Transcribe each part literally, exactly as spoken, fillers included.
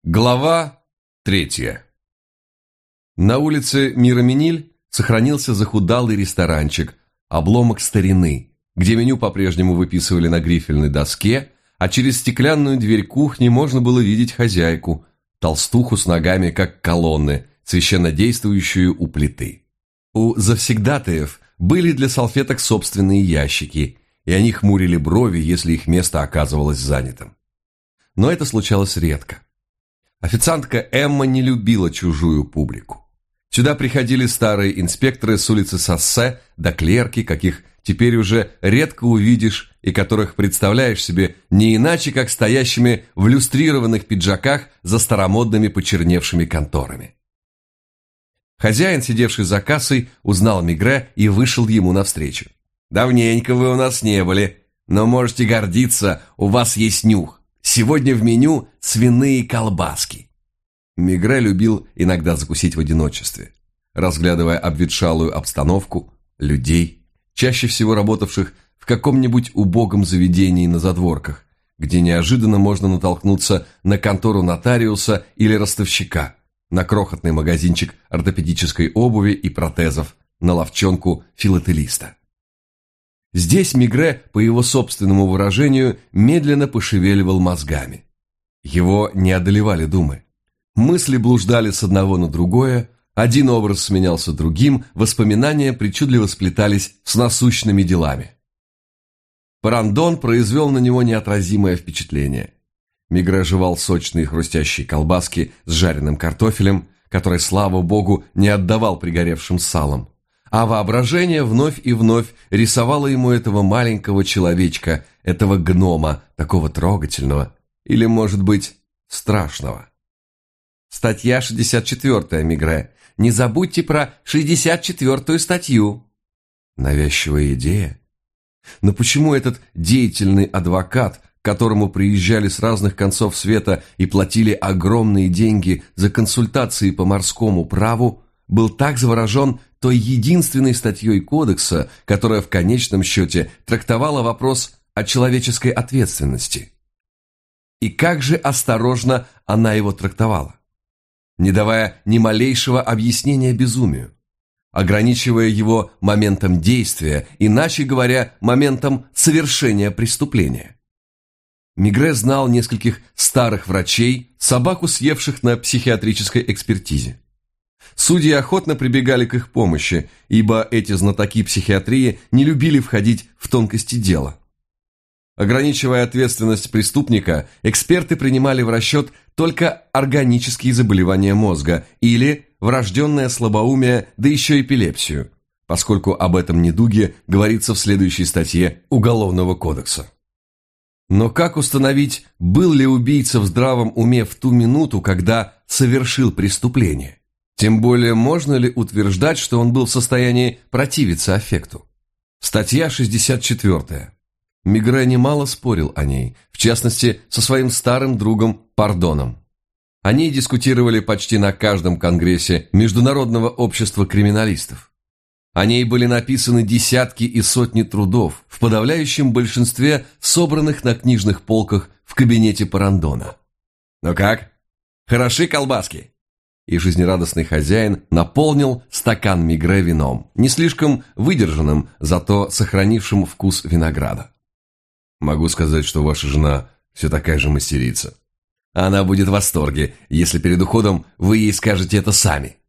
Глава третья. На улице Миромениль сохранился захудалый ресторанчик, обломок старины, где меню по-прежнему выписывали на грифельной доске, а через стеклянную дверь кухни можно было видеть хозяйку, толстуху с ногами, как колонны, священно действующую у плиты. У завсегдатаев были для салфеток собственные ящики, и они хмурили брови, если их место оказывалось занятым. Но это случалось редко. Официантка Эмма не любила чужую публику. Сюда приходили старые инспекторы с улицы Соссе, да клерки, каких теперь уже редко увидишь и которых представляешь себе не иначе, как стоящими в люстрированных пиджаках за старомодными почерневшими конторами. Хозяин, сидевший за кассой, узнал Мегре и вышел ему навстречу. «Давненько вы у нас не были, но можете гордиться, у вас есть нюх. Сегодня в меню свиные колбаски». Мегре любил иногда закусить в одиночестве, разглядывая обветшалую обстановку, людей, чаще всего работавших в каком-нибудь убогом заведении на задворках, где неожиданно можно натолкнуться на контору нотариуса или ростовщика, на крохотный магазинчик ортопедической обуви и протезов, на лавчонку филателиста. Здесь Мегре, по его собственному выражению, медленно пошевеливал мозгами. Его не одолевали думы. Мысли блуждали с одного на другое, один образ сменялся другим, воспоминания причудливо сплетались с насущными делами. Парандон произвел на него неотразимое впечатление. Мегре жевал сочные хрустящие колбаски с жареным картофелем, который, слава богу, не отдавал пригоревшим салом. А воображение вновь и вновь рисовало ему этого маленького человечка, этого гнома, такого трогательного или, может быть, страшного. Статья шестьдесят четвёртая, Мегре. Не забудьте про шестьдесят четвёртую статью. Навязчивая идея. Но почему этот деятельный адвокат, к которому приезжали с разных концов света и платили огромные деньги за консультации по морскому праву, был так заворожен той единственной статьей кодекса, которая в конечном счете трактовала вопрос о человеческой ответственности? И как же осторожно она его трактовала, не давая ни малейшего объяснения безумию, ограничивая его моментом действия, иначе говоря, моментом совершения преступления. Мегре знал нескольких старых врачей, собаку съевших на психиатрической экспертизе. Судьи охотно прибегали к их помощи, ибо эти знатоки психиатрии не любили входить в тонкости дела. Ограничивая ответственность преступника, эксперты принимали в расчет только органические заболевания мозга или врожденное слабоумие, да еще эпилепсию, поскольку об этом недуге говорится в следующей статье Уголовного кодекса. Но как установить, был ли убийца в здравом уме в ту минуту, когда совершил преступление? Тем более, можно ли утверждать, что он был в состоянии противиться аффекту? Статья шестьдесят четвёртая. Мегре немало спорил о ней, в частности, со своим старым другом Пардоном. О ней дискутировали почти на каждом конгрессе Международного общества криминалистов. О ней были написаны десятки и сотни трудов, в подавляющем большинстве собранных на книжных полках в кабинете Парандона. «Ну как? Хороши колбаски?» И жизнерадостный хозяин наполнил стакан Мегре вином, не слишком выдержанным, зато сохранившим вкус винограда. «Могу сказать, что ваша жена все такая же мастерица. Она будет в восторге, если перед уходом вы ей скажете это сами».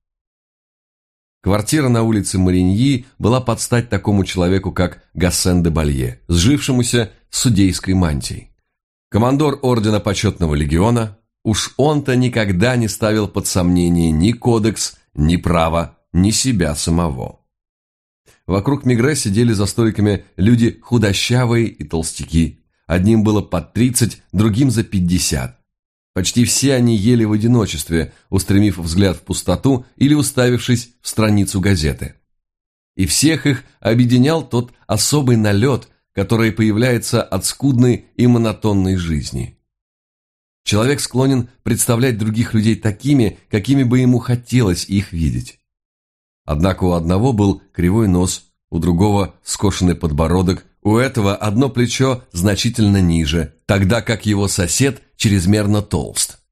Квартира на улице Мариньи была под стать такому человеку, как Гассен де Балье, сжившемуся с судейской мантией. Командор ордена почетного легиона. Уж он-то никогда не ставил под сомнение ни кодекс, ни право, ни себя самого. Вокруг Мегре сидели за столиками люди худощавые и толстяки. Одним было под тридцать, другим за пятьдесят. Почти все они ели в одиночестве, устремив взгляд в пустоту или уставившись в страницу газеты. И всех их объединял тот особый налет, который появляется от скудной и монотонной жизни. Человек склонен представлять других людей такими, какими бы ему хотелось их видеть. Однако у одного был кривой нос, у другого скошенный подбородок, у этого одно плечо значительно ниже, тогда как его сосед чрезмерно толст.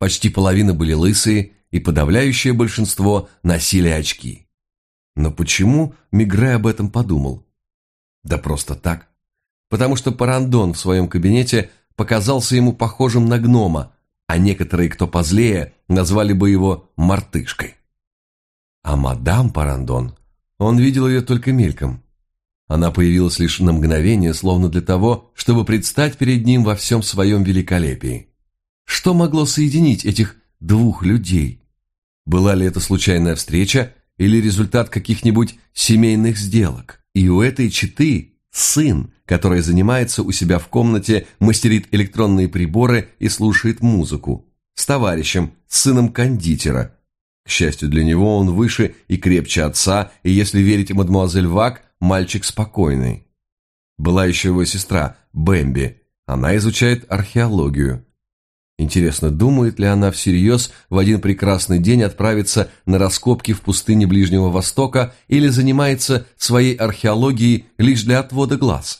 Почти половина были лысые, и подавляющее большинство носили очки. Но почему Мегре об этом подумал? Да просто так. Потому что Парандон в своем кабинете показался ему похожим на гнома, а некоторые, кто позлее, назвали бы его мартышкой. А мадам Парандон, он видел ее только мельком. Она появилась лишь на мгновение, словно для того, чтобы предстать перед ним во всем своем великолепии. Что могло соединить этих двух людей? Была ли это случайная встреча или результат каких-нибудь семейных сделок? И у этой четы сын, который занимается у себя в комнате, мастерит электронные приборы и слушает музыку, с товарищем, с сыном кондитера. К счастью для него, он выше и крепче отца, и, если верить мадемуазель Вак, мальчик спокойный. Была еще его сестра, Бэмби. Она изучает археологию. Интересно, думает ли она всерьез в один прекрасный день отправиться на раскопки в пустыне Ближнего Востока или занимается своей археологией лишь для отвода глаз?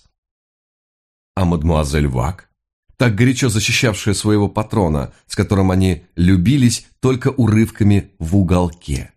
А мадемуазель Вак, так горячо защищавшая своего патрона, с которым они любились только урывками в уголке.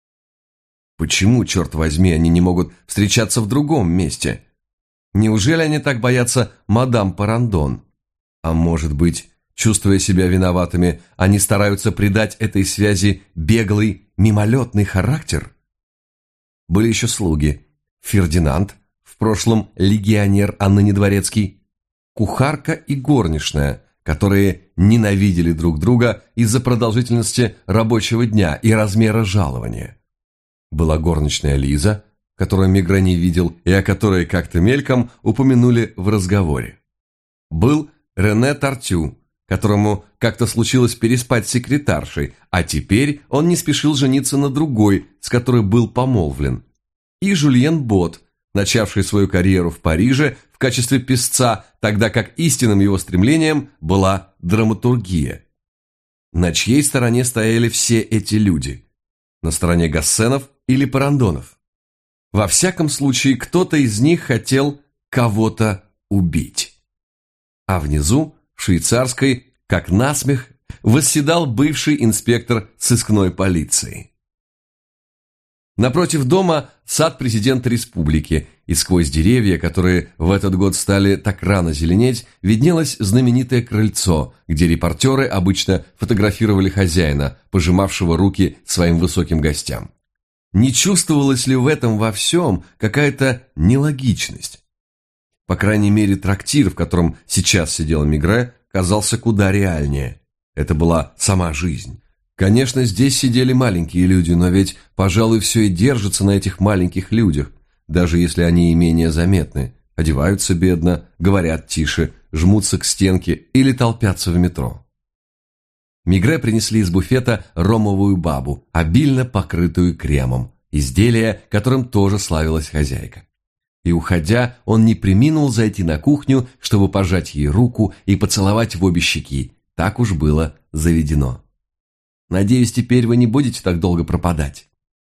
Почему, черт возьми, они не могут встречаться в другом месте? Неужели они так боятся мадам Парандон? А может быть, чувствуя себя виноватыми, они стараются придать этой связи беглый, мимолетный характер? Были еще слуги. Фердинанд, в прошлом легионер, а ныне дворецкий, кухарка и горничная, которые ненавидели друг друга из-за продолжительности рабочего дня и размера жалования. Была горничная Лиза, которую Мегре не видел и о которой как-то мельком упомянули в разговоре. Был Рене Тартю, которому как-то случилось переспать с секретаршей, а теперь он не спешил жениться на другой, с которой был помолвлен. И Жюльен Бот, начавший свою карьеру в Париже в качестве писца, тогда как истинным его стремлением была драматургия. На чьей стороне стояли все эти люди? На стороне Гассенов или Парандонов? Во всяком случае, кто-то из них хотел кого-то убить. А внизу, в швейцарской, как насмех, восседал бывший инспектор сыскной полиции. Напротив дома сад президента республики, и сквозь деревья, которые в этот год стали так рано зеленеть, виднелось знаменитое крыльцо, где репортеры обычно фотографировали хозяина, пожимавшего руки своим высоким гостям. Не чувствовалась ли в этом во всем какая-то нелогичность? По крайней мере, трактир, в котором сейчас сидел Мегре, казался куда реальнее. Это была сама жизнь. Конечно, здесь сидели маленькие люди, но ведь, пожалуй, все и держится на этих маленьких людях, даже если они и менее заметны, одеваются бедно, говорят тише, жмутся к стенке или толпятся в метро. Мегре принесли из буфета ромовую бабу, обильно покрытую кремом, изделие, которым тоже славилась хозяйка. И, уходя, он не преминул зайти на кухню, чтобы пожать ей руку и поцеловать в обе щеки. Так уж было заведено. Надеюсь, теперь вы не будете так долго пропадать.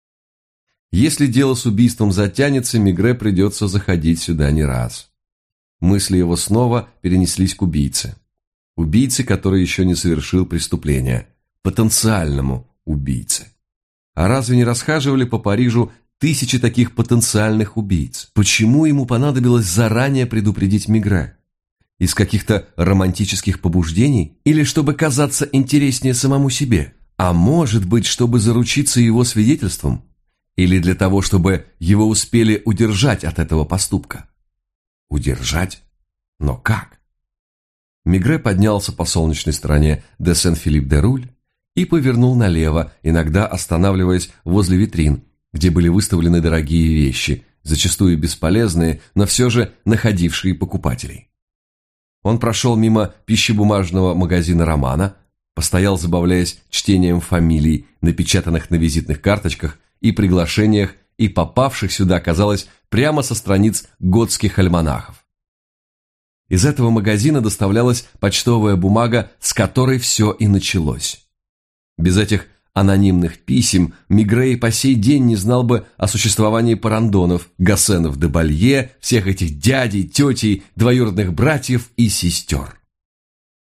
Если дело с убийством затянется, Мегре придется заходить сюда не раз. Мысли его снова перенеслись к убийце. Убийце, который еще не совершил преступления. Потенциальному убийце. А разве не расхаживали по Парижу тысячи таких потенциальных убийц? Почему ему понадобилось заранее предупредить Мегре? Из каких-то романтических побуждений? Или чтобы казаться интереснее самому себе? А может быть, чтобы заручиться его свидетельством? Или для того, чтобы его успели удержать от этого поступка? Удержать? Но как? Мегре поднялся по солнечной стороне де Сен-Филипп-де-Руль и повернул налево, иногда останавливаясь возле витрин, где были выставлены дорогие вещи, зачастую бесполезные, но все же находившие покупателей. Он прошел мимо пищебумажного магазина «Романа», постоял, забавляясь чтением фамилий, напечатанных на визитных карточках и приглашениях, и попавших сюда, казалось, прямо со страниц готских альманахов. Из этого магазина доставлялась почтовая бумага, с которой все и началось. Без этих анонимных писем Мегре и по сей день не знал бы о существовании Парандонов, Гассенов де Балье, всех этих дядей, тетей, двоюродных братьев и сестер.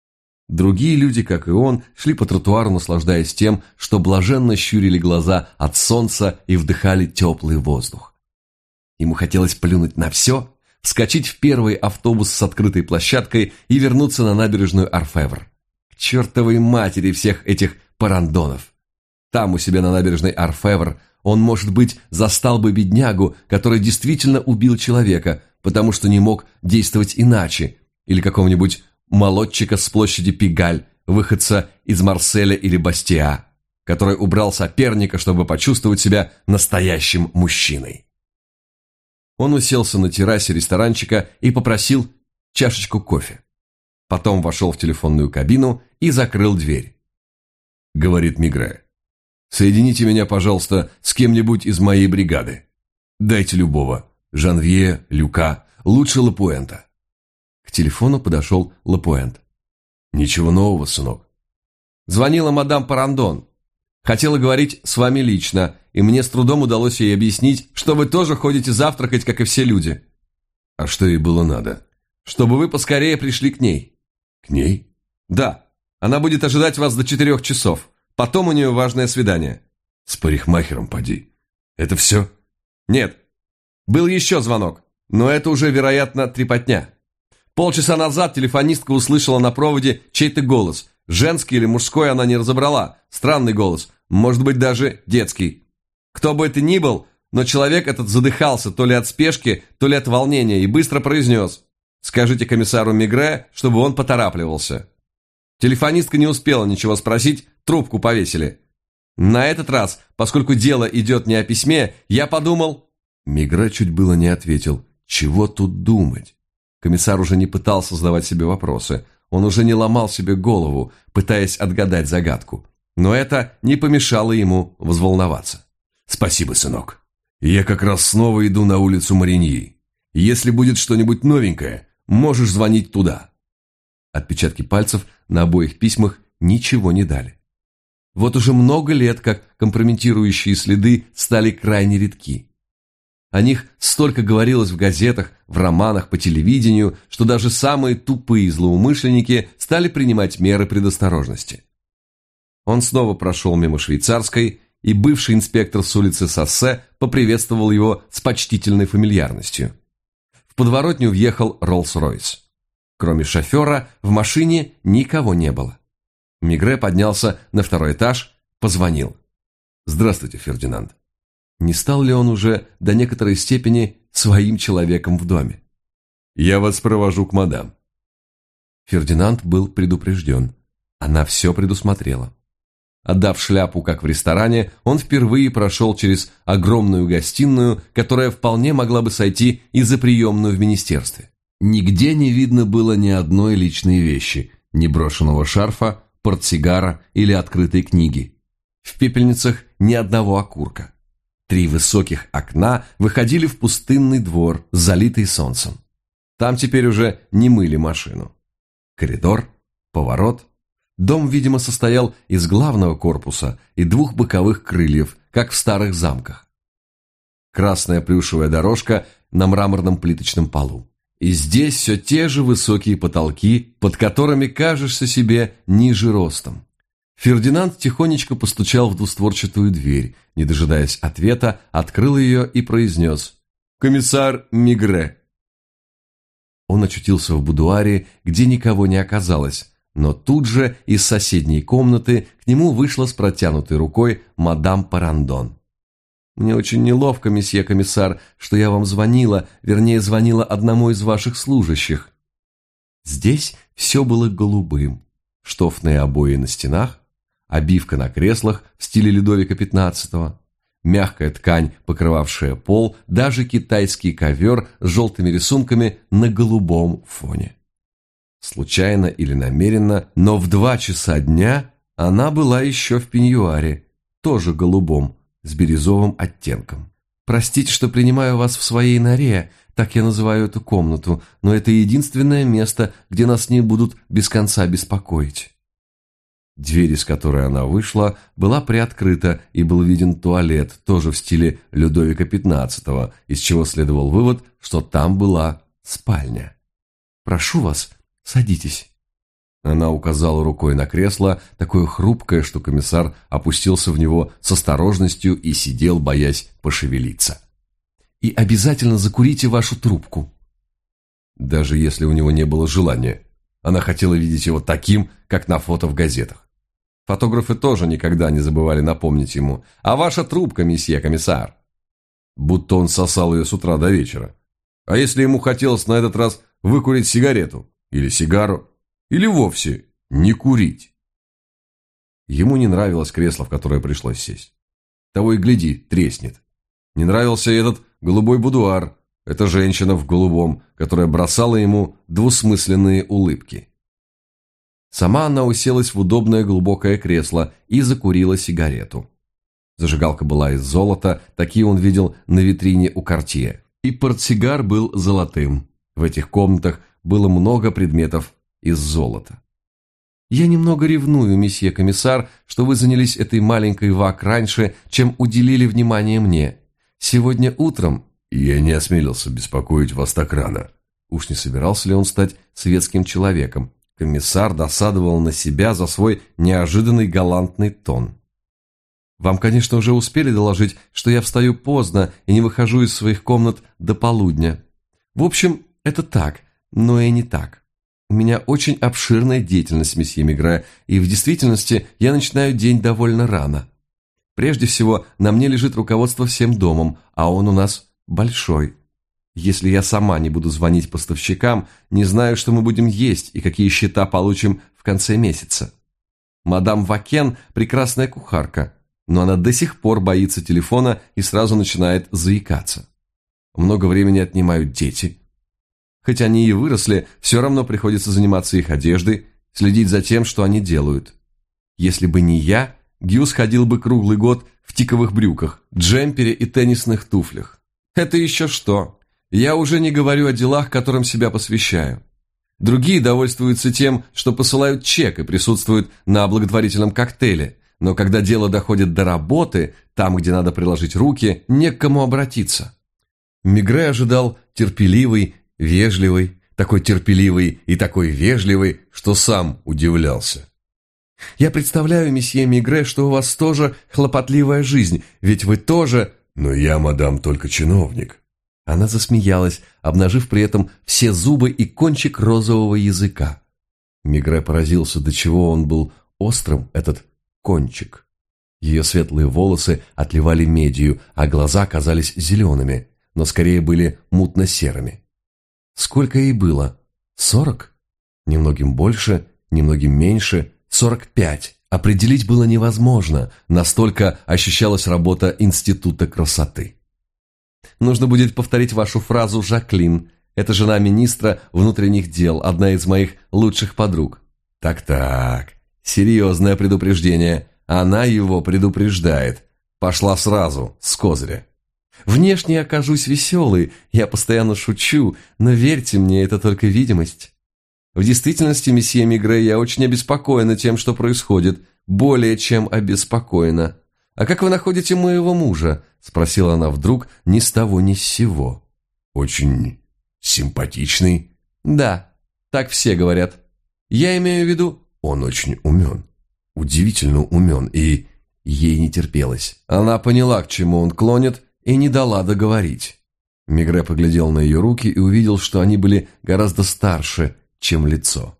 Другие люди, как и он, шли по тротуару, наслаждаясь тем, что блаженно щурили глаза от солнца и вдыхали теплый воздух. Ему хотелось плюнуть на все, вскочить в первый автобус с открытой площадкой и вернуться на набережную Орфевр. К чертовой матери всех этих парандонов! Там, у себя на набережной Орфевр, он, может быть, застал бы беднягу, который действительно убил человека, потому что не мог действовать иначе, или какого-нибудь молодчика с площади Пигаль, выходца из Марселя или Бастиа, который убрал соперника, чтобы почувствовать себя настоящим мужчиной. Он уселся на террасе ресторанчика и попросил чашечку кофе. Потом вошел в телефонную кабину и закрыл дверь. Говорит Мигре: «Соедините меня, пожалуйста, с кем-нибудь из моей бригады. Дайте любого. Жанвье, Люка, лучше Лапуэнта». К телефону подошел Лапуэнт. «Ничего нового, сынок». «Звонила мадам Парандон. Хотела говорить с вами лично, и мне с трудом удалось ей объяснить, что вы тоже ходите завтракать, как и все люди». «А что ей было надо?» «Чтобы вы поскорее пришли к ней». «К ней?» «Да. Она будет ожидать вас до четырех часов. Потом у нее важное свидание». «С парикмахером, поди. Это все?» «Нет. Был еще звонок, но это уже, вероятно, трепотня. Полчаса назад телефонистка услышала на проводе чей-то голос. Женский или мужской она не разобрала. Странный голос, может быть, даже детский. Кто бы это ни был, но человек этот задыхался то ли от спешки, то ли от волнения и быстро произнес: «Скажите комиссару Мигре, чтобы он поторапливался». Телефонистка не успела ничего спросить, трубку повесили. На этот раз, поскольку дело идет не о письме, я подумал... Мигре чуть было не ответил. Чего тут думать? Комиссар уже не пытался задавать себе вопросы. Он уже не ломал себе голову, пытаясь отгадать загадку. Но это не помешало ему взволноваться. «Спасибо, сынок. Я как раз снова иду на улицу Мариньи. Если будет что-нибудь новенькое, можешь звонить туда». Отпечатки пальцев на обоих письмах ничего не дали. Вот уже много лет, как компрометирующие следы стали крайне редки. О них столько говорилось в газетах, в романах, по телевидению, что даже самые тупые злоумышленники стали принимать меры предосторожности. Он снова прошел мимо швейцарской, и бывший инспектор с улицы Соссе поприветствовал его с почтительной фамильярностью. В подворотню въехал Роллс-Ройс. Кроме шофера, в машине никого не было. Мигре поднялся на второй этаж, позвонил. «Здравствуйте, Фердинанд». Не стал ли он уже до некоторой степени своим человеком в доме? «Я вас провожу к мадам». Фердинанд был предупрежден. Она все предусмотрела. Отдав шляпу, как в ресторане, он впервые прошел через огромную гостиную, которая вполне могла бы сойти и за приемную в министерстве. Нигде не видно было ни одной личной вещи, ни брошенного шарфа, портсигара или открытой книги. В пепельницах ни одного окурка. Три высоких окна выходили в пустынный двор, залитый солнцем. Там теперь уже не мыли машину. Коридор, поворот. Дом, видимо, состоял из главного корпуса и двух боковых крыльев, как в старых замках. Красная плюшевая дорожка на мраморном плиточном полу. И здесь все те же высокие потолки, под которыми кажешься себе ниже ростом. Фердинанд тихонечко постучал в двустворчатую дверь, не дожидаясь ответа, открыл ее и произнес: «Комиссар Мигре». Он очутился в будуаре, где никого не оказалось, но тут же из соседней комнаты к нему вышла с протянутой рукой мадам Парандон. «Мне очень неловко, месье комиссар, что я вам звонила, вернее, звонила одному из ваших служащих». Здесь все было голубым. Штофные обои на стенах, обивка на креслах в стиле Людовика пятнадцатого, мягкая ткань, покрывавшая пол, даже китайский ковер с желтыми рисунками на голубом фоне. Случайно или намеренно, но в два часа дня она была еще в пеньюаре, тоже голубом, с бирюзовым оттенком. «Простите, что принимаю вас в своей норе, так я называю эту комнату, но это единственное место, где нас не будут без конца беспокоить». Дверь, из которой она вышла, была приоткрыта, и был виден туалет, тоже в стиле Людовика пятнадцатого, из чего следовал вывод, что там была спальня. «Прошу вас, садитесь». Она указала рукой на кресло, такое хрупкое, что комиссар опустился в него с осторожностью и сидел, боясь пошевелиться. «И обязательно закурите вашу трубку». Даже если у него не было желания, она хотела видеть его таким, как на фото в газетах. Фотографы тоже никогда не забывали напомнить ему: «А ваша трубка, месье комиссар?» Будто он сосал ее с утра до вечера. А если ему хотелось на этот раз выкурить сигарету или сигару, или вовсе не курить? Ему не нравилось кресло, в которое пришлось сесть. Того и гляди, треснет. Не нравился и этот голубой будуар, эта женщина в голубом, которая бросала ему двусмысленные улыбки. Сама она уселась в удобное глубокое кресло и закурила сигарету. Зажигалка была из золота, такие он видел на витрине у Картье. И портсигар был золотым. В этих комнатах было много предметов из золота. «Я немного ревную, месье комиссар, что вы занялись этой маленькой вак раньше, чем уделили внимание мне. Сегодня утром...» «Я не осмелился беспокоить вас так рано». Уж не собирался ли он стать светским человеком? Комиссар досадовал на себя за свой неожиданный галантный тон. «Вам, конечно, уже успели доложить, что я встаю поздно и не выхожу из своих комнат до полудня. В общем, это так, но и не так. У меня очень обширная деятельность, месье Мегре, и в действительности я начинаю день довольно рано. Прежде всего, на мне лежит руководство всем домом, а он у нас большой. Если я сама не буду звонить поставщикам, не знаю, что мы будем есть и какие счета получим в конце месяца. Мадам Вакен – прекрасная кухарка, но она до сих пор боится телефона и сразу начинает заикаться. Много времени отнимают дети. Хоть они и выросли, все равно приходится заниматься их одеждой, следить за тем, что они делают. Если бы не я, Гюс ходил бы круглый год в тиковых брюках, джемпере и теннисных туфлях. Это еще что? Я уже не говорю о делах, которым себя посвящаю. Другие довольствуются тем, что посылают чек и присутствуют на благотворительном коктейле, но когда дело доходит до работы, там, где надо приложить руки, не к кому обратиться. Мегре ожидал терпеливый, вежливый, такой терпеливый и такой вежливый, что сам удивлялся. «Я представляю, месье Мегре, что у вас тоже хлопотливая жизнь, ведь вы тоже...» «Но я, мадам, только чиновник». Она засмеялась, обнажив при этом все зубы и кончик розового языка. Мегре поразился, до чего он был острым, этот кончик. Ее светлые волосы отливали медью, а глаза казались зелеными, но скорее были мутно-серыми. Сколько ей было? Сорок? Немногим больше, немногим меньше, сорок пять. Определить было невозможно, настолько ощущалась работа Института красоты. Нужно будет повторить вашу фразу, Жаклин. Это жена министра внутренних дел, одна из моих лучших подруг. Так-так, серьезное предупреждение. Она его предупреждает. Пошла сразу, с козыря. Внешне окажусь веселой, я постоянно шучу, но верьте мне, это только видимость. В действительности, месье Мегре, я очень обеспокоена тем, что происходит, более чем обеспокоена. А как вы находите моего мужа? Спросила она вдруг ни с того ни с сего. Очень симпатичный. Да, так все говорят. Я имею в виду, он очень умен, удивительно умен, и ей не терпелось. Она поняла, к чему он клонит, и не дала договорить. Мегре поглядел на ее руки и увидел, что они были гораздо старше, чем лицо.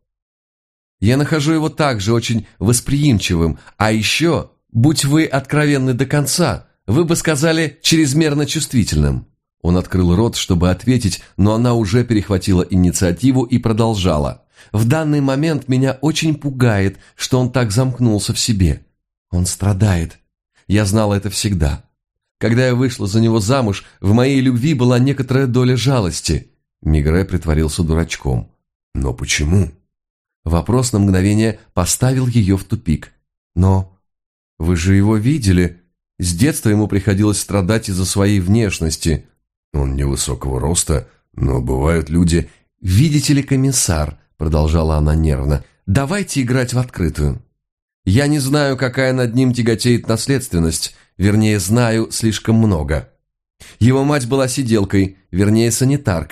«Я нахожу его также очень восприимчивым, а еще, будь вы откровенны до конца, вы бы сказали чрезмерно чувствительным». Он открыл рот, чтобы ответить, но она уже перехватила инициативу и продолжала. «В данный момент меня очень пугает, что он так замкнулся в себе. Он страдает. Я знала это всегда. Когда я вышла за него замуж, в моей любви была некоторая доля жалости». Мегре притворился дурачком. «Но почему?» Вопрос на мгновение поставил ее в тупик. «Но вы же его видели. С детства ему приходилось страдать из-за своей внешности. Он невысокого роста, но бывают люди...» «Видите ли, комиссар», — продолжала она нервно, — «давайте играть в открытую. Я не знаю, какая над ним тяготеет наследственность, вернее, знаю слишком много. Его мать была сиделкой, вернее, санитаркой.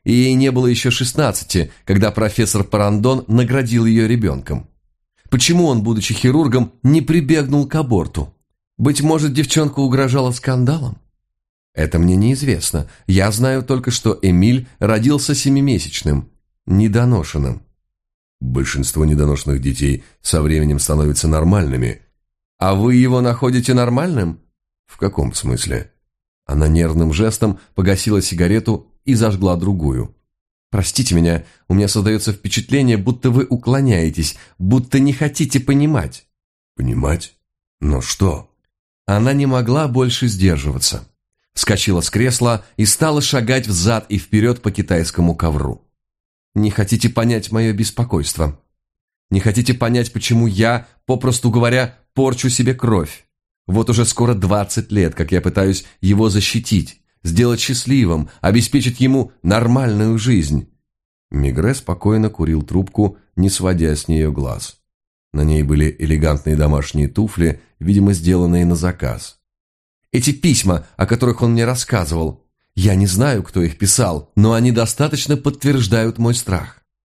и ей не было еще шестнадцати, когда профессор Парандон наградил ее ребенком. Почему он, будучи хирургом, не прибегнул к аборту? Быть может, девчонка угрожала скандалом? Это мне неизвестно. Я знаю только, что Эмиль родился семимесячным, недоношенным. Большинство недоношенных детей со временем становятся нормальными. А вы его находите нормальным? В каком смысле? Она нервным жестом погасила сигарету и зажгла другую. Простите меня, у меня создается впечатление, будто вы уклоняетесь, будто не хотите понимать. Понимать? Но что? Она не могла больше сдерживаться. Вскочила с кресла и стала шагать взад и вперед по китайскому ковру. Не хотите понять мое беспокойство? Не хотите понять, почему я, попросту говоря, порчу себе кровь? Вот уже скоро двадцать лет, как я пытаюсь его защитить, сделать счастливым, обеспечить ему нормальную жизнь. Мегрэ спокойно курил трубку, не сводя с нее глаз. На ней были элегантные домашние туфли, видимо, сделанные на заказ. Эти письма, о которых он мне рассказывал, я не знаю, кто их писал, но они достаточно подтверждают мой страх.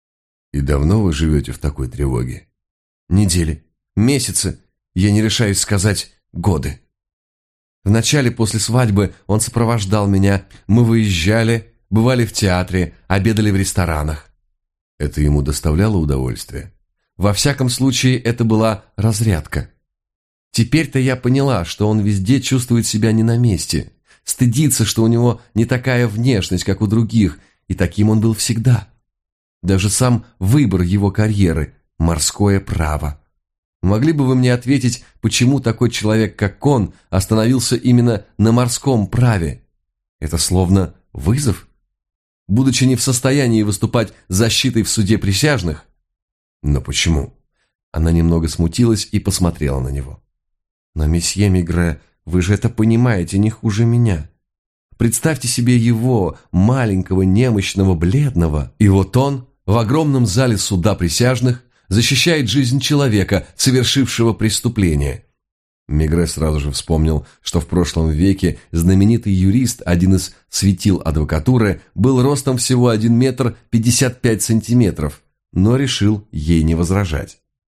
И давно вы живете в такой тревоге? Недели, месяцы, я не решаюсь сказать годы. Вначале после свадьбы он сопровождал меня, мы выезжали, бывали в театре, обедали в ресторанах. Это ему доставляло удовольствие? Во всяком случае, это была разрядка. Теперь-то я поняла, что он везде чувствует себя не на месте, стыдится, что у него не такая внешность, как у других, и таким он был всегда. Даже сам выбор его карьеры – морское право. Могли бы вы мне ответить, почему такой человек, как он, остановился именно на морском праве? Это словно вызов? Будучи не в состоянии выступать защитой в суде присяжных? Но почему? Она немного смутилась и посмотрела на него. Но, месье Мегрэ, вы же это понимаете не хуже меня. Представьте себе его, маленького, немощного, бледного, и вот он в огромном зале суда присяжных защищает жизнь человека, совершившего преступление. Мегрэ сразу же вспомнил, что в прошлом веке знаменитый юрист, один из светил адвокатуры, был ростом всего один метр пятьдесят пять сантиметров, но решил ей не возражать.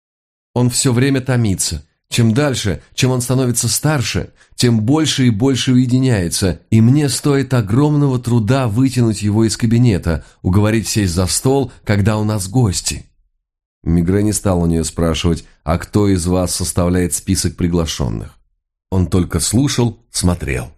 Он все время томится. Чем дальше, чем он становится старше, тем больше и больше уединяется, и мне стоит огромного труда вытянуть его из кабинета, уговорить сесть за стол, когда у нас гости. Мегрэ не стал у нее спрашивать, а кто из вас составляет список приглашенных. Он только слушал, смотрел.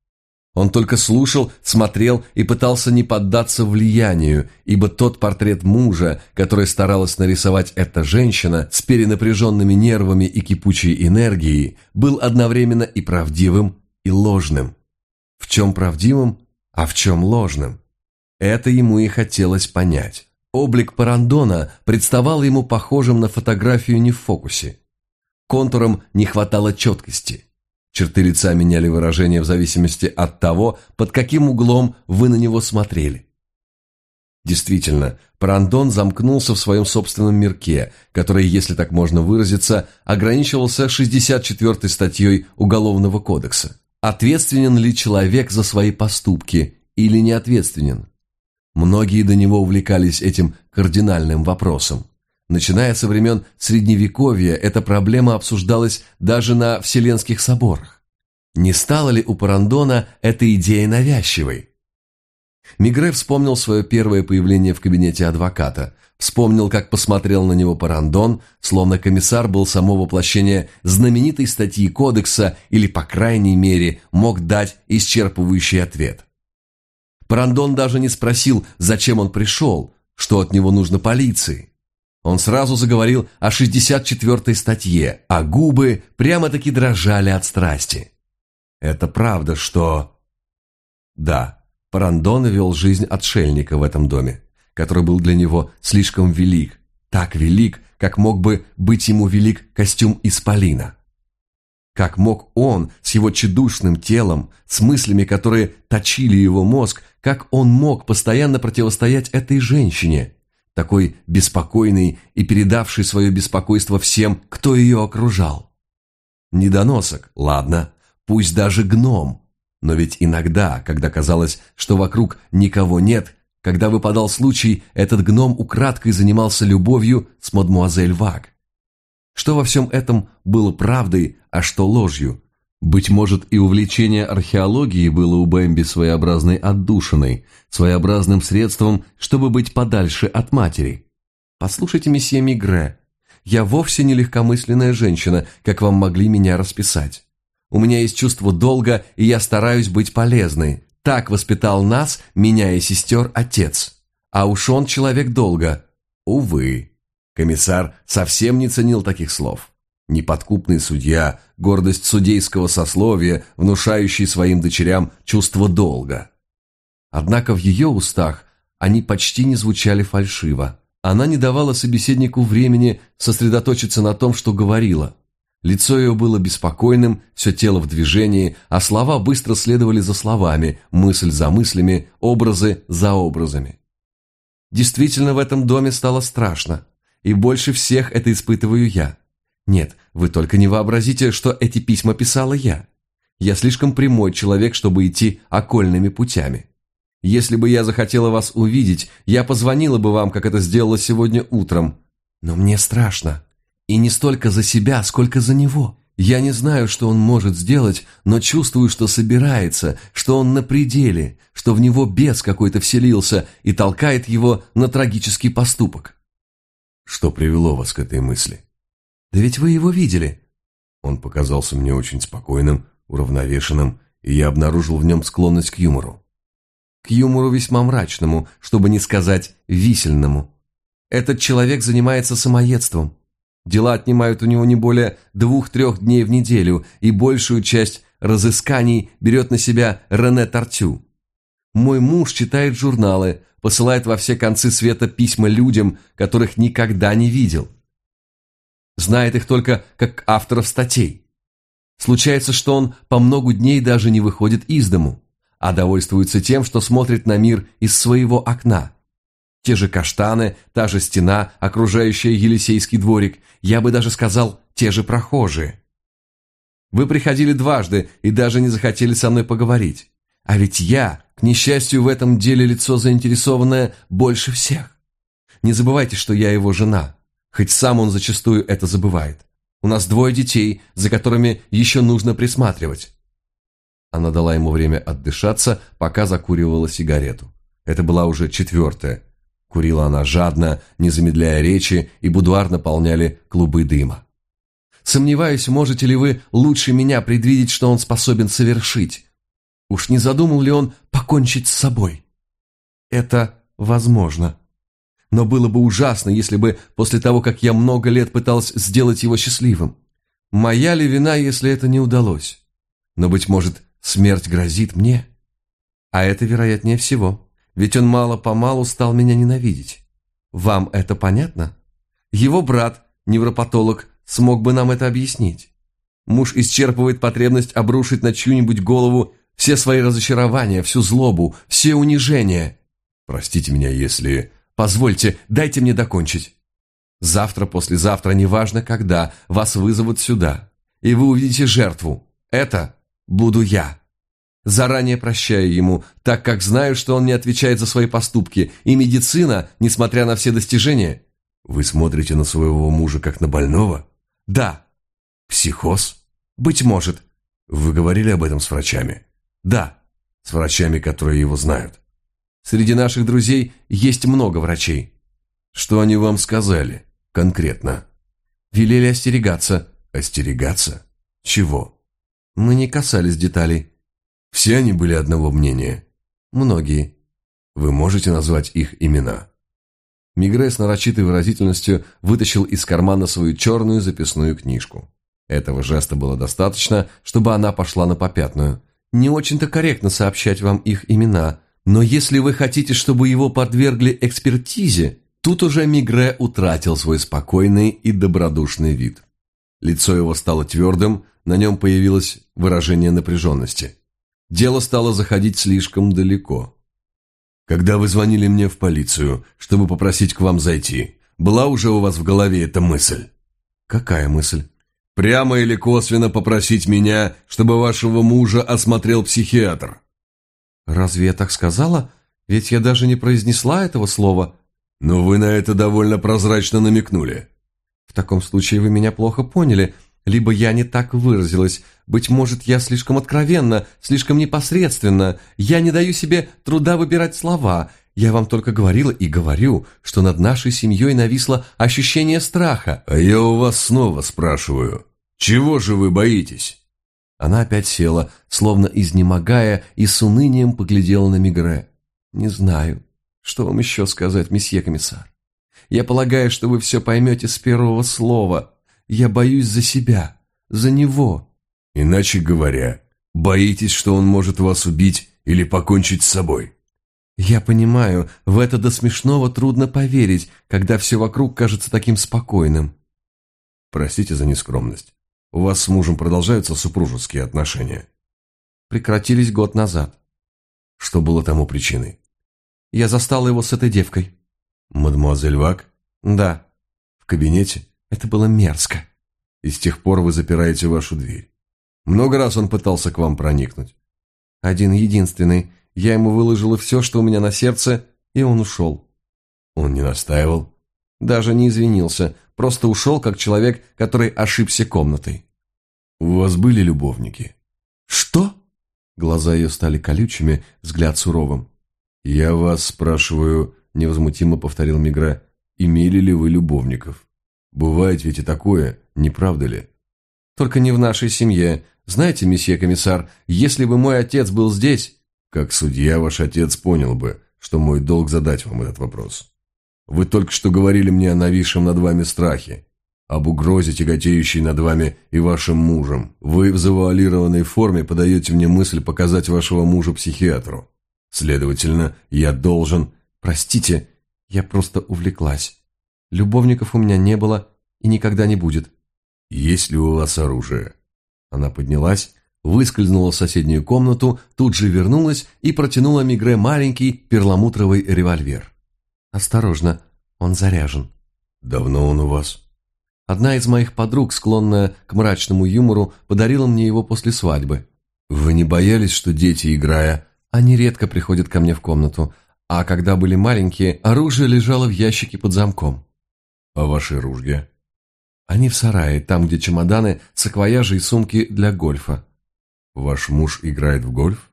Он только слушал, смотрел и пытался не поддаться влиянию, ибо тот портрет мужа, который старалась нарисовать эта женщина с перенапряженными нервами и кипучей энергией, был одновременно и правдивым, и ложным. В чем правдивым, а в чем ложным? Это ему и хотелось понять. Облик Парандона представал ему похожим на фотографию не в фокусе. Контурам не хватало четкости. Черты лица меняли выражение в зависимости от того, под каким углом вы на него смотрели. Действительно, Парандон замкнулся в своем собственном мирке, который, если так можно выразиться, ограничивался шестьдесят четвёртой статьей Уголовного кодекса. Ответственен ли человек за свои поступки или не ответственен? Многие до него увлекались этим кардинальным вопросом. Начиная со времен Средневековья, эта проблема обсуждалась даже на Вселенских соборах. Не стала ли у Парандона эта идея навязчивой? Мегрэ вспомнил свое первое появление в кабинете адвоката, вспомнил, как посмотрел на него Парандон, словно комиссар был само воплощение знаменитой статьи кодекса или, по крайней мере, мог дать исчерпывающий ответ. Парандон даже не спросил, зачем он пришел, что от него нужно полиции. Он сразу заговорил о шестьдесят четвёртой статье, а губы прямо-таки дрожали от страсти. Это правда, что... Да, Парандон вел жизнь отшельника в этом доме, который был для него слишком велик, так велик, как мог бы быть ему велик костюм исполина. Как мог он с его тщедушным телом, с мыслями, которые точили его мозг, как он мог постоянно противостоять этой женщине, такой беспокойный и передавший свое беспокойство всем, кто ее окружал. Недоносок, ладно, пусть даже гном, но ведь иногда, когда казалось, что вокруг никого нет, когда выпадал случай, этот гном украдкой занимался любовью с мадмуазель Ваг. Что во всем этом было правдой, а что ложью? Быть может, и увлечение археологией было у Бэмби своеобразной отдушиной, своеобразным средством, чтобы быть подальше от матери. Послушайте, месье Мигре, я вовсе не легкомысленная женщина, как вам могли меня расписать. У меня есть чувство долга, и я стараюсь быть полезной. Так воспитал нас, меня и сестер, отец. А уж он человек долга. Увы. Комиссар совсем не ценил таких слов. Неподкупный судья, гордость судейского сословия, внушающий своим дочерям чувство долга. Однако в ее устах они почти не звучали фальшиво. Она не давала собеседнику времени сосредоточиться на том, что говорила. Лицо ее было беспокойным, все тело в движении, а слова быстро следовали за словами, мысль за мыслями, образы за образами. Действительно, в этом доме стало страшно, и больше всех это испытываю я. Нет, вы только не вообразите, что эти письма писала я. Я слишком прямой человек, чтобы идти окольными путями. Если бы я захотела вас увидеть, я позвонила бы вам, как это сделала сегодня утром. Но мне страшно. И не столько за себя, сколько за него. Я не знаю, что он может сделать, но чувствую, что собирается, что он на пределе, что в него бес какой-то вселился и толкает его на трагический поступок. Что привело вас к этой мысли? Да ведь вы его видели. Он показался мне очень спокойным, уравновешенным, и я обнаружил в нем склонность к юмору. К юмору весьма мрачному, чтобы не сказать висельному. Этот человек занимается самоедством. Дела отнимают у него не более двух-трех дней в неделю, и большую часть разысканий берет на себя Рене Тартю. Мой муж читает журналы, посылает во все концы света письма людям, которых никогда не видел. Знает их только как авторов статей. Случается, что он по многу дней даже не выходит из дому, а довольствуется тем, что смотрит на мир из своего окна. Те же каштаны, та же стена, окружающая Елисейский дворик, я бы даже сказал, те же прохожие. Вы приходили дважды и даже не захотели со мной поговорить. А ведь я, к несчастью, в этом деле лицо заинтересованное больше всех. Не забывайте, что я его жена, хоть сам он зачастую это забывает. У нас двое детей, за которыми еще нужно присматривать. Она дала ему время отдышаться, пока закуривала сигарету. Это была уже четвертая. Курила она жадно, не замедляя речи, и будуар наполняли клубы дыма. Сомневаюсь, можете ли вы лучше меня предвидеть, что он способен совершить. Уж не задумал ли он покончить с собой? Это возможно. Но было бы ужасно, если бы после того, как я много лет пыталась сделать его счастливым. Моя ли вина, если это не удалось? Но, быть может, смерть грозит мне? А это вероятнее всего. Ведь он мало-помалу стал меня ненавидеть. Вам это понятно? Его брат, невропатолог, смог бы нам это объяснить. Муж исчерпывает потребность обрушить на чью-нибудь голову все свои разочарования, всю злобу, все унижения. Простите меня, если... Позвольте, дайте мне докончить. Завтра, послезавтра, неважно когда, вас вызовут сюда, и вы увидите жертву. Это буду я. Заранее прощаю ему, так как знаю, что он не отвечает за свои поступки, и медицина, несмотря на все достижения... Вы смотрите на своего мужа как на больного? Да. Психоз? Быть может. Вы говорили об этом с врачами? Да. С врачами, которые его знают? Среди наших друзей есть много врачей. Что они вам сказали? Конкретно? Велели остерегаться. Остерегаться? Чего? Мы не касались деталей. Все они были одного мнения? Многие. Вы можете назвать их имена? Мигре с нарочитой выразительностью вытащил из кармана свою черную записную книжку. Этого жеста было достаточно, чтобы она пошла на попятную. Не очень-то корректно сообщать вам их имена, но если вы хотите, чтобы его подвергли экспертизе, тут уже Мигре утратил свой спокойный и добродушный вид. Лицо его стало твердым, на нем появилось выражение напряженности. Дело стало заходить слишком далеко. Когда вы звонили мне в полицию, чтобы попросить к вам зайти, была уже у вас в голове эта мысль? Какая мысль? Прямо или косвенно попросить меня, чтобы вашего мужа осмотрел психиатр? Разве я так сказала? Ведь я даже не произнесла этого слова. Но вы на это довольно прозрачно намекнули. В таком случае вы меня плохо поняли, либо я не так выразилась. Быть может, я слишком откровенна, слишком непосредственна. Я не даю себе труда выбирать слова. Я вам только говорила и говорю, что над нашей семьей нависло ощущение страха. А я у вас снова спрашиваю, чего же вы боитесь? Она опять села, словно изнемогая, и с унынием поглядела на Мегре. «Не знаю, что вам еще сказать, месье комиссар. Я полагаю, что вы все поймете с первого слова. Я боюсь за себя, за него». Иначе говоря, боитесь, что он может вас убить или покончить с собой? Я понимаю, в это до смешного трудно поверить, когда все вокруг кажется таким спокойным. Простите за нескромность. У вас с мужем продолжаются супружеские отношения? Прекратились год назад. Что было тому причиной? Я застала его с этой девкой. Мадемуазель Вак? Да. В кабинете? Это было мерзко. И с тех пор вы запираете вашу дверь. Много раз он пытался к вам проникнуть? Один единственный. Я ему выложила все, что у меня на сердце, и он ушел. Он не настаивал? Даже не извинился, просто ушел, как человек, который ошибся комнатой. У вас были любовники? Что? Глаза ее стали колючими, взгляд суровым. Я вас спрашиваю, невозмутимо повторил Мегре, имели ли вы любовников? Бывает ведь и такое, не правда ли? Только не в нашей семье. Знаете, месье комиссар, если бы мой отец был здесь... Как судья, ваш отец понял бы, что мой долг задать вам этот вопрос. Вы только что говорили мне о нависшем над вами страхе, об угрозе, тяготеющей над вами и вашим мужем. Вы в завуалированной форме подаете мне мысль показать вашего мужа психиатру. Следовательно, я должен... Простите, я просто увлеклась. Любовников у меня не было и никогда не будет. Есть ли у вас оружие? Она поднялась, выскользнула в соседнюю комнату, тут же вернулась и протянула Мегре маленький перламутровый револьвер. «Осторожно, он заряжен». «Давно он у вас?» «Одна из моих подруг, склонная к мрачному юмору, подарила мне его после свадьбы». «Вы не боялись, что дети, играя...» «Они редко приходят ко мне в комнату, а когда были маленькие, оружие лежало в ящике под замком». «А ваши ружья?» «Они в сарае, там, где чемоданы, саквояжи и сумки для гольфа». «Ваш муж играет в гольф?»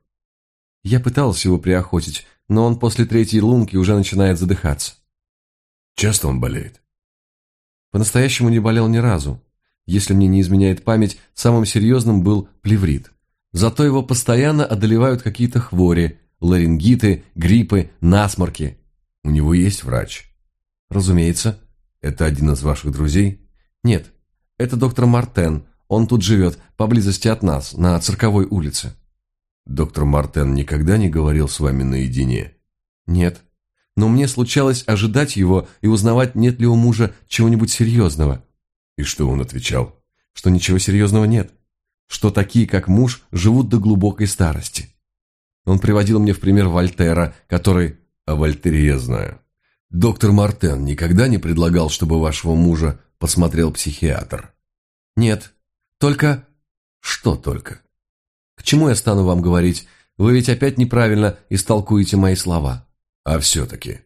Я пытался его приохотить, но он после третьей лунки уже начинает задыхаться. Часто он болеет? По-настоящему не болел ни разу. Если мне не изменяет память, самым серьезным был плеврит. Зато его постоянно одолевают какие-то хвори, ларингиты, гриппы, насморки. У него есть врач? Разумеется. Это один из ваших друзей? Нет, это доктор Мартен. Он тут живет, поблизости от нас, на Цирковой улице. Доктор Мартен никогда не говорил с вами наедине? Нет. Но мне случалось ожидать его и узнавать, нет ли у мужа чего-нибудь серьезного. И что он отвечал? Что ничего серьезного нет. Что такие, как муж, живут до глубокой старости. Он приводил мне в пример Вольтера, который... О Вольтере я знаю. Доктор Мартен никогда не предлагал, чтобы вашего мужа посмотрел психиатр? Нет. Только... Что только? К чему я стану вам говорить? Вы ведь опять неправильно истолкуете мои слова. А все-таки...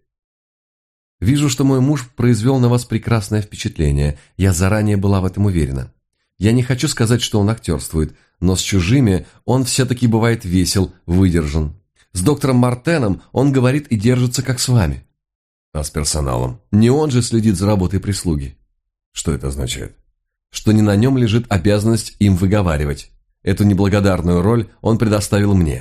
Вижу, что мой муж произвел на вас прекрасное впечатление. Я заранее была в этом уверена. Я не хочу сказать, что он актерствует, но с чужими он все-таки бывает весел, выдержан. С доктором Мартеном он говорит и держится, как с вами. А с персоналом? Не он же следит за работой прислуги. Что это означает? Что не на нем лежит обязанность им выговаривать. Эту неблагодарную роль он предоставил мне.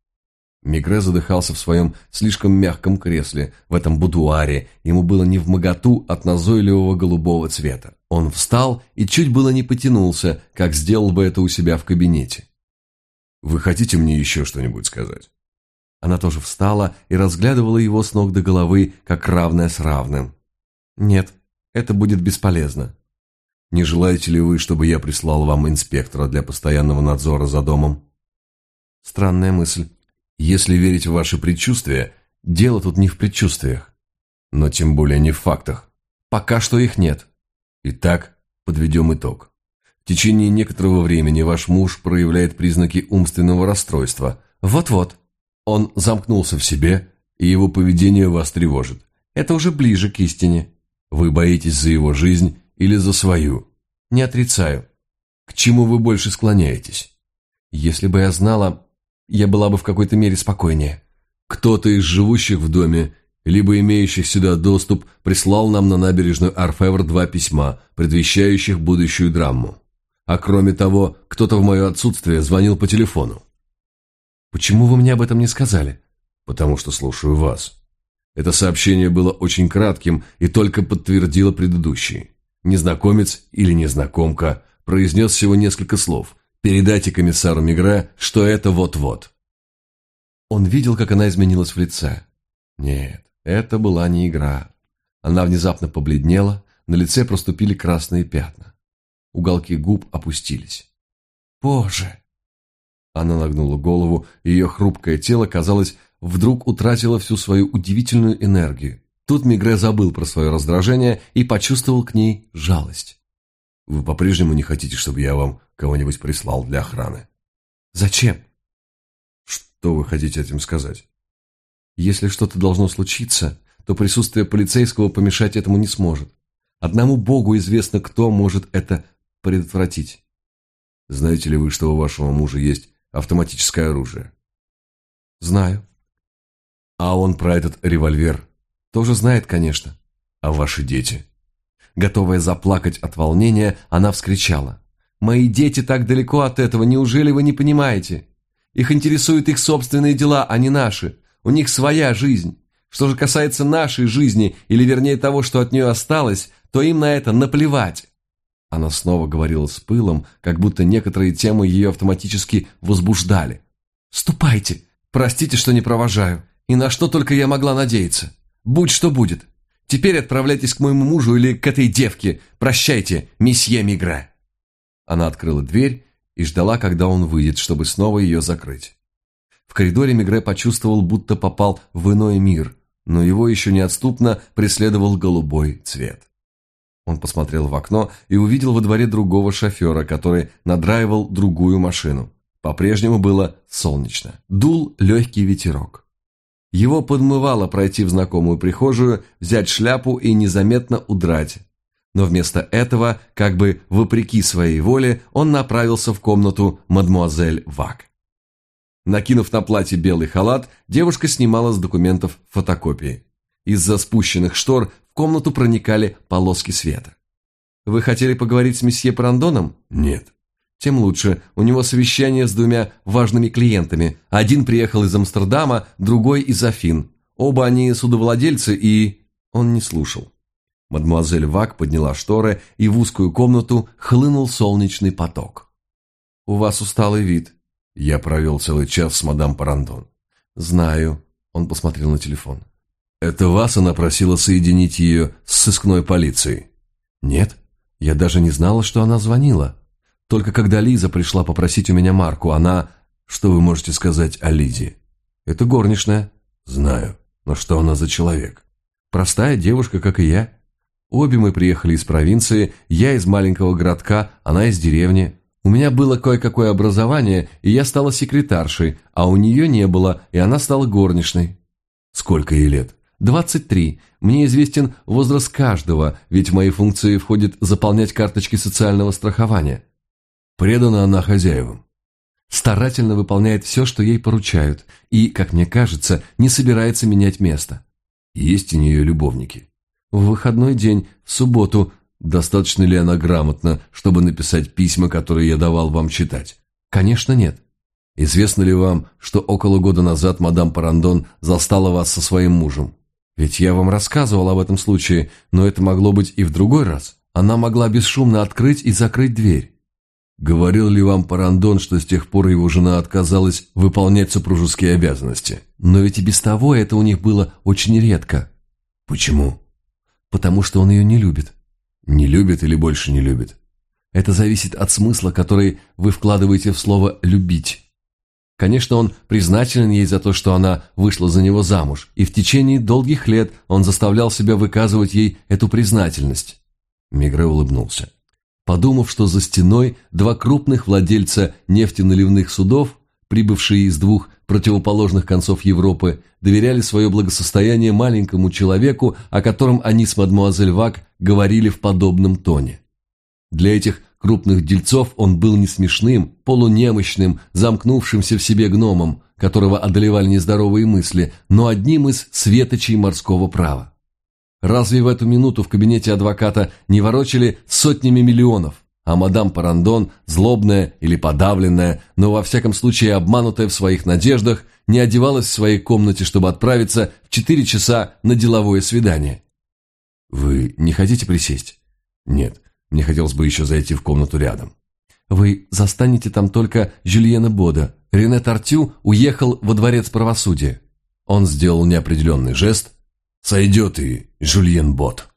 Мегре задыхался в своем слишком мягком кресле, в этом будуаре. Ему было невмоготу от назойливого голубого цвета. Он встал и чуть было не потянулся, как сделал бы это у себя в кабинете. «Вы хотите мне еще что-нибудь сказать?» Она тоже встала и разглядывала его с ног до головы, как равное с равным. «Нет, это будет бесполезно». «Не желаете ли вы, чтобы я прислал вам инспектора для постоянного надзора за домом?» «Странная мысль. Если верить в ваши предчувствия, дело тут не в предчувствиях. Но тем более не в фактах. Пока что их нет». Итак, подведем итог. В течение некоторого времени ваш муж проявляет признаки умственного расстройства. Вот-вот. Он замкнулся в себе, и его поведение вас тревожит. Это уже ближе к истине. Вы боитесь за его жизнь или за свою? Не отрицаю. К чему вы больше склоняетесь? Если бы я знала, я была бы в какой-то мере спокойнее. Кто-то из живущих в доме, либо имеющих сюда доступ, прислал нам на набережную Орфевр два письма, предвещающих будущую драму. А кроме того, кто-то в мое отсутствие звонил по телефону. Почему вы мне об этом не сказали? Потому что слушаю вас. Это сообщение было очень кратким и только подтвердило предыдущие. Незнакомец или незнакомка произнес всего несколько слов. Передайте комиссару Мегре, что это вот-вот. Он видел, как она изменилась в лице. Нет, это была не игра. Она внезапно побледнела, на лице проступили красные пятна. Уголки губ опустились. «Боже!» Она нагнула голову, и ее хрупкое тело, казалось, вдруг утратило всю свою удивительную энергию. Тут Мегре забыл про свое раздражение и почувствовал к ней жалость. «Вы по-прежнему не хотите, чтобы я вам кого-нибудь прислал для охраны?» «Зачем?» «Что вы хотите этим сказать?» «Если что-то должно случиться, то присутствие полицейского помешать этому не сможет. Одному Богу известно, кто может это предотвратить». «Знаете ли вы, что у вашего мужа есть автоматическое оружие?» «Знаю». «А он про этот револьвер?» «Тоже знает, конечно». «А ваши дети?» Готовая заплакать от волнения, она вскричала. «Мои дети так далеко от этого, неужели вы не понимаете? Их интересуют их собственные дела, а не наши. У них своя жизнь. Что же касается нашей жизни, или вернее того, что от нее осталось, то им на это наплевать». Она снова говорила с пылом, как будто некоторые темы ее автоматически возбуждали. «Ступайте! Простите, что не провожаю. И на что только я могла надеяться. Будь что будет. Теперь отправляйтесь к моему мужу или к этой девке. Прощайте, месье Мегре». Она открыла дверь и ждала, когда он выйдет, чтобы снова ее закрыть. В коридоре Мегре почувствовал, будто попал в иной мир, но его еще неотступно преследовал голубой цвет. Он посмотрел в окно и увидел во дворе другого шофера, который надраивал другую машину. По-прежнему было солнечно. Дул легкий ветерок. Его подмывало пройти в знакомую прихожую, взять шляпу и незаметно удрать. Но вместо этого, как бы вопреки своей воле, он направился в комнату мадемуазель Вак. Накинув на платье белый халат, девушка снимала с документов фотокопии. Из-за спущенных штор в комнату проникали полоски света. «Вы хотели поговорить с месье Парандоном?» «Нет». «Тем лучше. У него совещание с двумя важными клиентами. Один приехал из Амстердама, другой из Афин. Оба они судовладельцы и...» Он не слушал. Мадемуазель Вак подняла шторы, и в узкую комнату хлынул солнечный поток. «У вас усталый вид». «Я провел целый час с мадам Парандон». «Знаю». Он посмотрел на телефон. «Это вас она просила соединить ее с сыскной полицией?» «Нет, я даже не знала, что она звонила. Только когда Лиза пришла попросить у меня марку, она...» «Что вы можете сказать о Лизе?» «Это горничная». «Знаю, но что она за человек?» «Простая девушка, как и я. Обе мы приехали из провинции, я из маленького городка, она из деревни. У меня было кое-какое образование, и я стала секретаршей, а у нее не было, и она стала горничной». «Сколько ей лет?» «двадцать три. Мне известен возраст каждого, ведь в мои функции входит заполнять карточки социального страхования». «Предана она хозяевам?» «Старательно выполняет все, что ей поручают, и, как мне кажется, не собирается менять место». «Есть у нее любовники?» «В выходной день, в субботу». «Достаточно ли она грамотна, чтобы написать письма, которые я давал вам читать?» «Конечно, нет». «Известно ли вам, что около года назад мадам Парандон застала вас со своим мужем?» «Ведь я вам рассказывал об этом случае, но это могло быть и в другой раз. Она могла бесшумно открыть и закрыть дверь». «Говорил ли вам Парандон, что с тех пор его жена отказалась выполнять супружеские обязанности?» «Но ведь и без того это у них было очень редко». «Почему?» «Потому что он ее не любит». «Не любит или больше не любит?» «Это зависит от смысла, который вы вкладываете в слово «любить». Конечно, он признателен ей за то, что она вышла за него замуж, и в течение долгих лет он заставлял себя выказывать ей эту признательность». Мегре улыбнулся. Подумав, что за стеной два крупных владельца нефтеналивных судов, прибывшие из двух противоположных концов Европы доверяли свое благосостояние маленькому человеку, о котором они с мадемуазель Вак говорили в подобном тоне. Для этих крупных дельцов он был не смешным, полунемощным, замкнувшимся в себе гномом, которого одолевали нездоровые мысли, но одним из светочей морского права. Разве в эту минуту в кабинете адвоката не ворочали сотнями миллионов, а мадам Парандон, злобная или подавленная, но во всяком случае обманутая в своих надеждах, не одевалась в своей комнате, чтобы отправиться в четыре часа на деловое свидание? «Вы не хотите присесть?» «Нет, мне хотелось бы еще зайти в комнату рядом». «Вы застанете там только Жюльена Бода. Рене Тартю уехал во дворец правосудия». Он сделал неопределенный жест. «Сойдет и Жюльен Бод».